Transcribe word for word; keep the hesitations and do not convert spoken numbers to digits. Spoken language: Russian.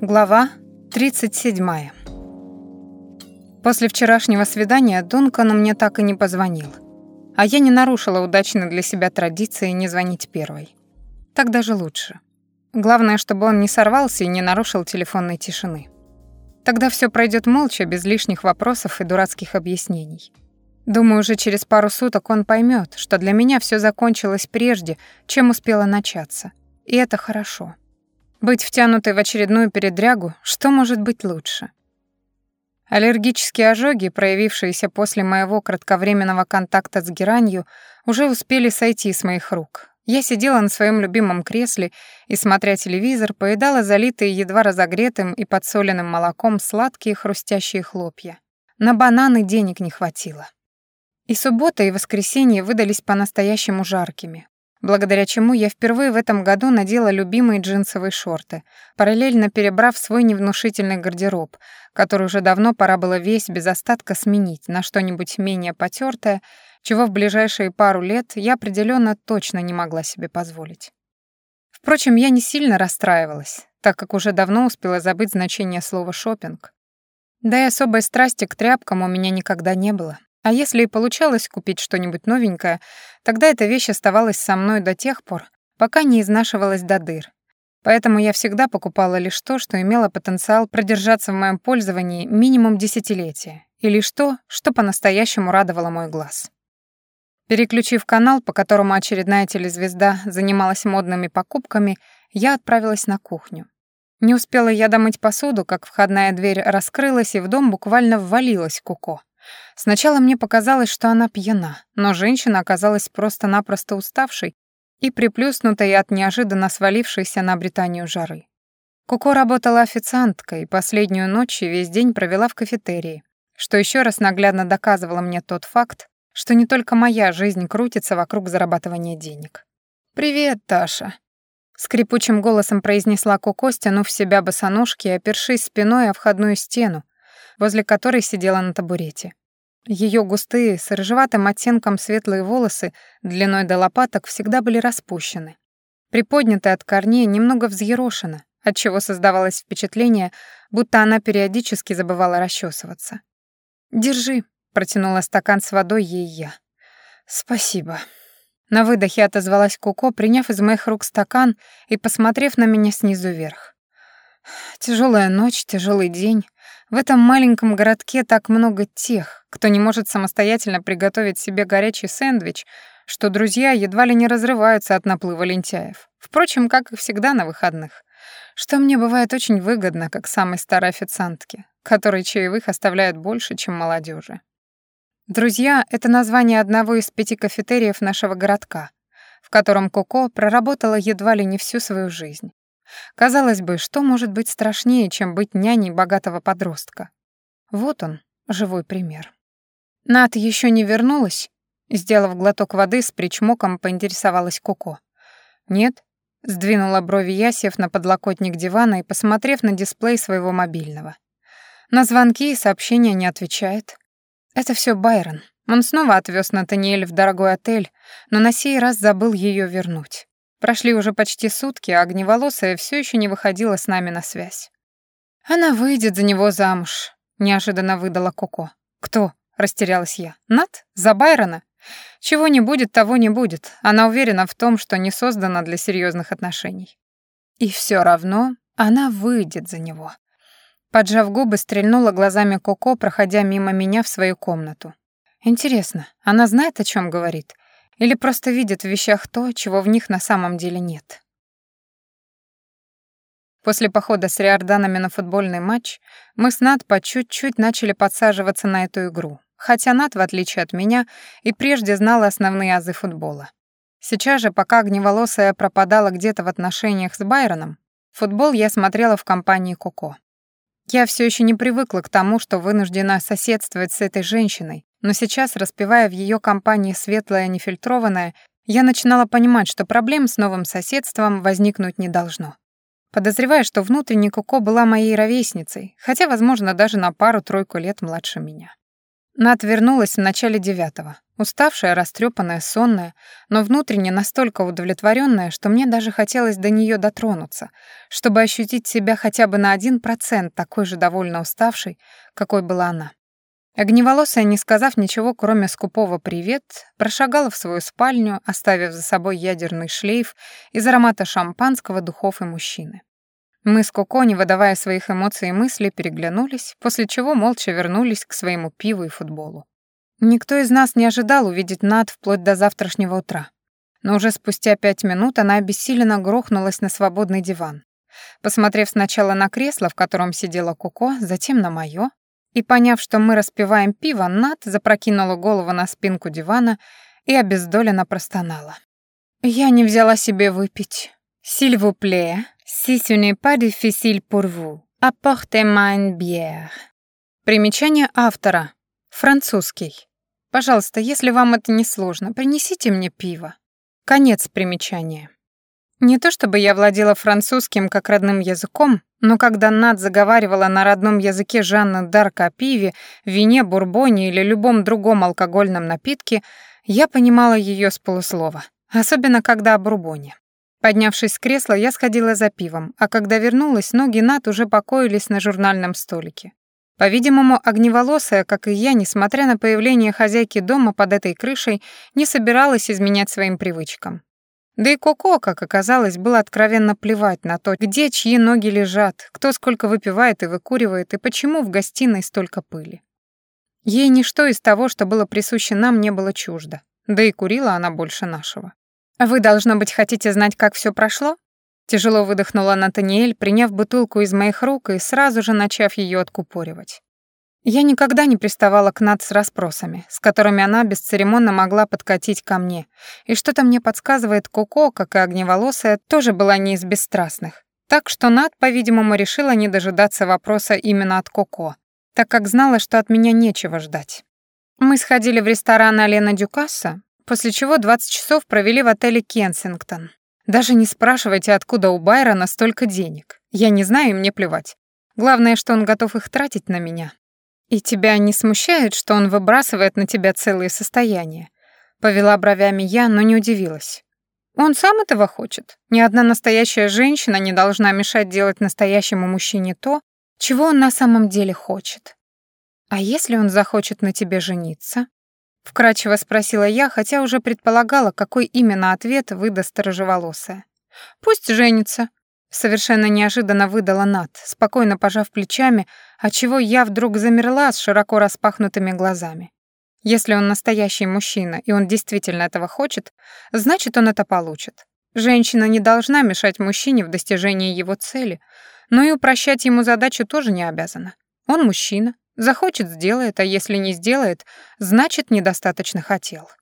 Глава тридцать седьмая. После вчерашнего свидания Дункан мне так и не позвонил. А я не нарушила удачной для себя традиции не звонить первой. Так даже лучше. Главное, чтобы он не сорвался и не нарушил телефонной тишины. Тогда все пройдет молча, без лишних вопросов и дурацких объяснений. Думаю, уже через пару суток он поймет, что для меня все закончилось прежде, чем успело начаться. И это хорошо. Быть втянутой в очередную передрягу, что может быть лучше? Аллергические ожоги, проявившиеся после моего кратковременного контакта с геранью, уже успели сойти с моих рук. Я сидела на своем любимом кресле и, смотря телевизор, поедала залитые едва разогретым и подсоленным молоком сладкие хрустящие хлопья. На бананы денег не хватило. И суббота, и воскресенье выдались по-настоящему жаркими, благодаря чему я впервые в этом году надела любимые джинсовые шорты, параллельно перебрав свой невнушительный гардероб, который уже давно пора было весь без остатка сменить на что-нибудь менее потёртое, чего в ближайшие пару лет я определённо точно не могла себе позволить. Впрочем, я не сильно расстраивалась, так как уже давно успела забыть значение слова «шопинг». Да и особой страсти к тряпкам у меня никогда не было. А если и получалось купить что-нибудь новенькое, тогда эта вещь оставалась со мной до тех пор, пока не изнашивалась до дыр. Поэтому я всегда покупала лишь то, что имело потенциал продержаться в моем пользовании минимум десятилетия, и лишь то, что по-настоящему радовало мой глаз. Переключив канал, по которому очередная телезвезда занималась модными покупками, я отправилась на кухню. Не успела я домыть посуду, как входная дверь раскрылась, и в дом буквально ввалилась Коко. Сначала мне показалось, что она пьяна, но женщина оказалась просто-напросто уставшей и приплюснутой от неожиданно свалившейся на Британию жары. Коко работала официанткой и последнюю ночь и весь день провела в кафетерии, что еще раз наглядно доказывало мне тот факт, что не только моя жизнь крутится вокруг зарабатывания денег. «Привет, Таша», — скрипучим голосом произнесла Коко, стянув в себя босоножки и опершись спиной о входную стену, возле которой сидела на табурете. Ее густые, с рыжеватым оттенком светлые волосы длиной до лопаток всегда были распущены. Приподнятые от корней, немного взъерошены, отчего создавалось впечатление, будто она периодически забывала расчесываться. «Держи», — протянула стакан с водой ей я. «Спасибо». На выдохе отозвалась Коко, приняв из моих рук стакан и посмотрев на меня снизу вверх. Тяжелая ночь, тяжелый день. В этом маленьком городке так много тех, кто не может самостоятельно приготовить себе горячий сэндвич, что друзья едва ли не разрываются от наплыва лентяев. Впрочем, как и всегда на выходных. Что мне бывает очень выгодно, как самой старой официантке, которой чаевых оставляют больше, чем молодежи. «Друзья» — это название одного из пяти кафетериев нашего городка, в котором Коко проработала едва ли не всю свою жизнь. Казалось бы, что может быть страшнее, чем быть няней богатого подростка? Вот он, живой пример. «Нат еще не вернулась?» Сделав глоток воды, с причмоком поинтересовалась Коко. «Нет», — сдвинула брови я, сев на подлокотник дивана и посмотрев на дисплей своего мобильного. На звонки и сообщения не отвечает. Это все Байрон. Он снова отвез Натаниэль в дорогой отель, но на сей раз забыл ее вернуть. Прошли уже почти сутки, а огневолосая все еще не выходила с нами на связь. «Она выйдет за него замуж», — неожиданно выдала Коко. «Кто?» — растерялась я. «Нат? За Байрона? Чего не будет, того не будет. Она уверена в том, что не создана для серьезных отношений. И все равно она выйдет за него». Поджав губы, стрельнула глазами Коко, проходя мимо меня в свою комнату. «Интересно, она знает, о чем говорит? Или просто видит в вещах то, чего в них на самом деле нет?» После похода с риорданами на футбольный матч мы с Нат по чуть-чуть начали подсаживаться на эту игру, хотя Нат, в отличие от меня, и прежде знала основные азы футбола. Сейчас же, пока огневолосая пропадала где-то в отношениях с Байроном, футбол я смотрела в компании Коко. Я все еще не привыкла к тому, что вынуждена соседствовать с этой женщиной, но сейчас, распевая в ее компании светлое нефильтрованное, я начинала понимать, что проблем с новым соседством возникнуть не должно. Подозревая, что внутренне Коко была моей ровесницей, хотя, возможно, даже на пару-тройку лет младше меня. Нат вернулась в начале девятого. Уставшая, растрепанная, сонная, но внутренне настолько удовлетворенная, что мне даже хотелось до нее дотронуться, чтобы ощутить себя хотя бы на один процент такой же довольно уставшей, какой была она. Огневолосая, не сказав ничего, кроме скупого «привет», прошагала в свою спальню, оставив за собой ядерный шлейф из аромата шампанского, духов и мужчины. Мы с Коко, не выдавая своих эмоций и мыслей, переглянулись, после чего молча вернулись к своему пиву и футболу. Никто из нас не ожидал увидеть Над вплоть до завтрашнего утра. Но уже спустя пять минут она обессиленно грохнулась на свободный диван. Посмотрев сначала на кресло, в котором сидела Коко, затем на моё, и поняв, что мы распиваем пиво, Над запрокинула голову на спинку дивана и обездоленно простонала. «Я не взяла себе выпить. S'il vous plaît, si ce n'est pas difficile pour vous, apportez-moi une bière». Примечание автора. Французский. Пожалуйста, если вам это не сложно, принесите мне пиво. Конец примечания. Не то чтобы я владела французским как родным языком, но когда Над заговаривала на родном языке Жанны Дарк о пиве, вине, бурбоне или любом другом алкогольном напитке, я понимала ее с полуслова, особенно когда о бурбоне. Поднявшись с кресла, я сходила за пивом, а когда вернулась, ноги Над уже покоились на журнальном столике. По-видимому, огневолосая, как и я, несмотря на появление хозяйки дома под этой крышей, не собиралась изменять своим привычкам. Да и Коко, как оказалось, было откровенно плевать на то, где чьи ноги лежат, кто сколько выпивает и выкуривает, и почему в гостиной столько пыли. Ей ничто из того, что было присуще нам, не было чуждо, да и курила она больше нашего. «Вы, должно быть, хотите знать, как все прошло?» Тяжело выдохнула Натаниэль, приняв бутылку из моих рук и сразу же начав ее откупоривать. Я никогда не приставала к Над с расспросами, с которыми она бесцеремонно могла подкатить ко мне, и что-то мне подсказывает, Коко, как и огневолосая, тоже была не из бесстрастных. Так что Над, по-видимому, решила не дожидаться вопроса именно от Коко, так как знала, что от меня нечего ждать. Мы сходили в ресторан Алена Дюкасса, после чего двадцать часов провели в отеле Кенсингтон. Даже не спрашивайте, откуда у Байрона столько денег. Я не знаю, и мне плевать. Главное, что он готов их тратить на меня. И тебя не смущает, что он выбрасывает на тебя целые состояния? Повела бровями я, но не удивилась. Он сам этого хочет. Ни одна настоящая женщина не должна мешать делать настоящему мужчине то, чего он на самом деле хочет. А если он захочет на тебе жениться? Вкратчиво спросила я, хотя уже предполагала, какой именно ответ выдаст рыжеволосая. «Пусть женится», — совершенно неожиданно выдала Над, спокойно пожав плечами, отчего я вдруг замерла с широко распахнутыми глазами. Если он настоящий мужчина, и он действительно этого хочет, значит, он это получит. Женщина не должна мешать мужчине в достижении его цели, но и упрощать ему задачу тоже не обязана. Он мужчина. Захочет — сделает, а если не сделает, значит, недостаточно хотел.